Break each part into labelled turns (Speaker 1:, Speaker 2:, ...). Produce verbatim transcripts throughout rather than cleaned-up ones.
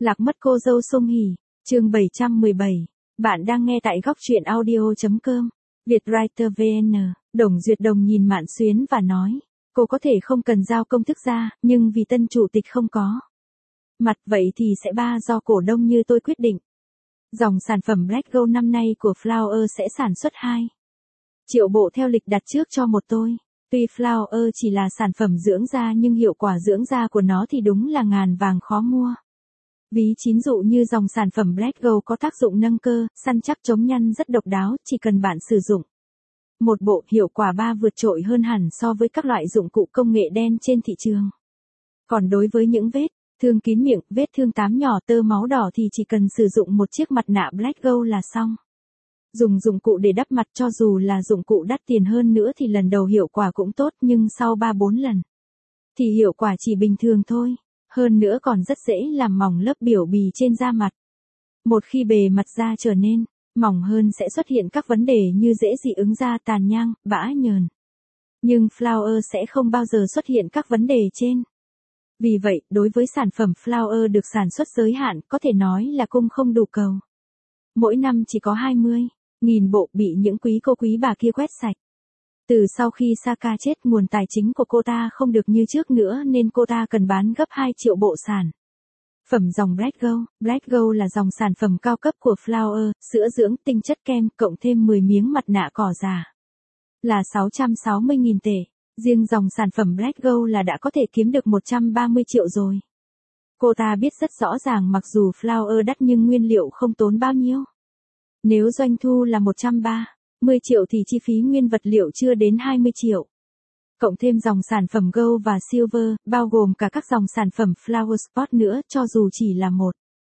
Speaker 1: Lạc mất cô dâu Song Hỷ, chương bảy trăm mười bảy. Bạn đang nghe tại góc truyện audio chấm com. Vietwriter vê en. Đồng Duyệt Đồng nhìn Mạn Xuyến và nói, cô có thể không cần giao công thức ra, nhưng vì tân chủ tịch không có mặt vậy thì sẽ ba do cổ đông như tôi quyết định. Dòng sản phẩm Black Gold năm nay của Flower sẽ sản xuất hai triệu bộ theo lịch đặt trước cho một tôi. Tuy Flower chỉ là sản phẩm dưỡng da nhưng hiệu quả dưỡng da của nó thì đúng là ngàn vàng khó mua. Ví chín dụ như dòng sản phẩm Black Gold có tác dụng nâng cơ, săn chắc chống nhăn rất độc đáo, chỉ cần bạn sử dụng một bộ, hiệu quả ba vượt trội hơn hẳn so với các loại dụng cụ công nghệ đen trên thị trường. Còn đối với những vết thương kín miệng, vết thương tám nhỏ, tơ máu đỏ thì chỉ cần sử dụng một chiếc mặt nạ Black Gold là xong. Dùng dụng cụ để đắp mặt cho dù là dụng cụ đắt tiền hơn nữa thì lần đầu hiệu quả cũng tốt, nhưng sau ba bốn lần thì hiệu quả chỉ bình thường thôi. Hơn nữa còn rất dễ làm mỏng lớp biểu bì trên da mặt. Một khi bề mặt da trở nên mỏng hơn sẽ xuất hiện các vấn đề như dễ dị ứng da, tàn nhang, bã nhờn. Nhưng Flower sẽ không bao giờ xuất hiện các vấn đề trên. Vì vậy, đối với sản phẩm Flower được sản xuất giới hạn, có thể nói là cung không đủ cầu. Mỗi năm chỉ có hai mươi nghìn bộ bị những quý cô quý bà kia quét sạch. Từ sau khi Saka chết, nguồn tài chính của cô ta không được như trước nữa nên cô ta cần bán gấp hai triệu bộ sản phẩm dòng Black Gold. Black Gold là dòng sản phẩm cao cấp của Flower, sữa dưỡng, tinh chất kem, cộng thêm mười miếng mặt nạ cỏ già. Là sáu trăm sáu mươi nghìn tệ. Riêng dòng sản phẩm Black Gold là đã có thể kiếm được một trăm ba mươi triệu rồi. Cô ta biết rất rõ ràng mặc dù Flower đắt nhưng nguyên liệu không tốn bao nhiêu. Nếu doanh thu là một trăm ba mươi triệu thì chi phí nguyên vật liệu chưa đến hai mươi triệu. Cộng thêm dòng sản phẩm Gold và Silver, bao gồm cả các dòng sản phẩm Flower Spot nữa, cho dù chỉ là một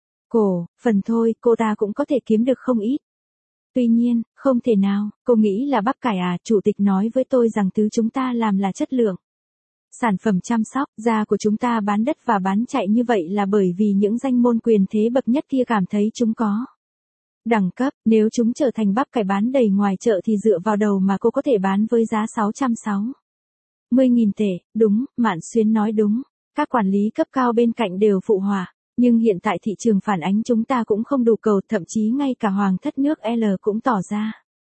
Speaker 1: cổ phần thôi, cô ta cũng có thể kiếm được không ít. Tuy nhiên, không thể nào, cô nghĩ là bắp cải à, chủ tịch nói với tôi rằng thứ chúng ta làm là chất lượng. Sản phẩm chăm sóc da của chúng ta bán đất và bán chạy như vậy là bởi vì những danh môn quyền thế bậc nhất kia cảm thấy chúng có đẳng cấp, nếu chúng trở thành bắp cải bán đầy ngoài chợ thì dựa vào đầu mà cô có thể bán với giá sáu trăm sáu mươi nghìn tệ. Đúng, Mạn Xuyến nói đúng. Các quản lý cấp cao bên cạnh đều phụ họa. Nhưng hiện tại thị trường phản ánh chúng ta cũng không đủ cầu, thậm chí ngay cả hoàng thất nước L cũng tỏ ra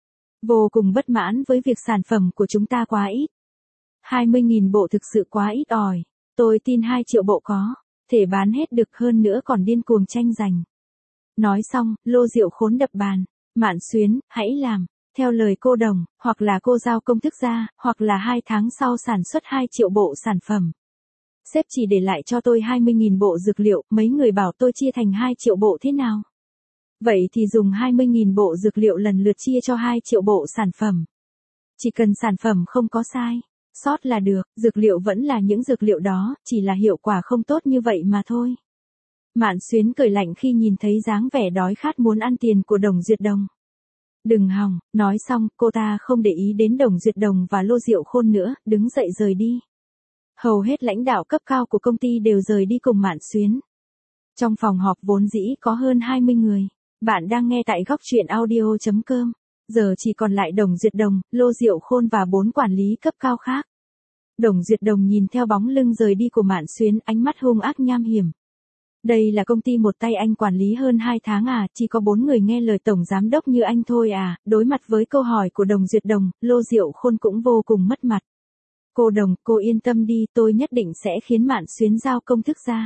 Speaker 1: vô cùng bất mãn với việc sản phẩm của chúng ta quá ít. hai mươi nghìn bộ thực sự quá ít ỏi. Tôi tin hai triệu bộ có thể bán hết được, hơn nữa còn điên cuồng tranh giành. Nói xong, Lô Diệu Khốn đập bàn. Mạn Xuyến, hãy làm theo lời cô Đồng, hoặc là cô giao công thức ra, hoặc là hai tháng sau sản xuất hai triệu bộ sản phẩm. Sếp chỉ để lại cho tôi hai mươi nghìn bộ dược liệu, mấy người bảo tôi chia thành hai triệu bộ thế nào? Vậy thì dùng hai mươi nghìn bộ dược liệu lần lượt chia cho hai triệu bộ sản phẩm. Chỉ cần sản phẩm không có sai sót là được, dược liệu vẫn là những dược liệu đó, chỉ là hiệu quả không tốt như vậy mà thôi. Mạn Xuyến cười lạnh khi nhìn thấy dáng vẻ đói khát muốn ăn tiền của Đồng Duyệt Đồng. Đừng hòng, nói xong, cô ta không để ý đến Đồng Duyệt Đồng và Lô Diệu Khôn nữa, đứng dậy rời đi. Hầu hết lãnh đạo cấp cao của công ty đều rời đi cùng Mạn Xuyến. Trong phòng họp vốn dĩ có hơn hai mươi người. Bạn đang nghe tại góc truyện audio chấm com. Giờ chỉ còn lại Đồng Duyệt Đồng, Lô Diệu Khôn và bốn quản lý cấp cao khác. Đồng Duyệt Đồng nhìn theo bóng lưng rời đi của Mạn Xuyến, ánh mắt hung ác nham hiểm. Đây là công ty một tay anh quản lý hơn hai tháng à, chỉ có bốn người nghe lời tổng giám đốc như anh thôi à. Đối mặt với câu hỏi của Đồng Duyệt Đồng, Lô Diệu Khôn cũng vô cùng mất mặt. Cô Đồng, cô yên tâm đi, tôi nhất định sẽ khiến Mạn Xuyến giao công thức ra.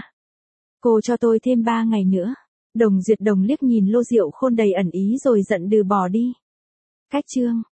Speaker 1: Cô cho tôi thêm ba ngày nữa. Đồng Duyệt Đồng liếc nhìn Lô Diệu Khôn đầy ẩn ý rồi giận đừ bỏ đi. Cách chương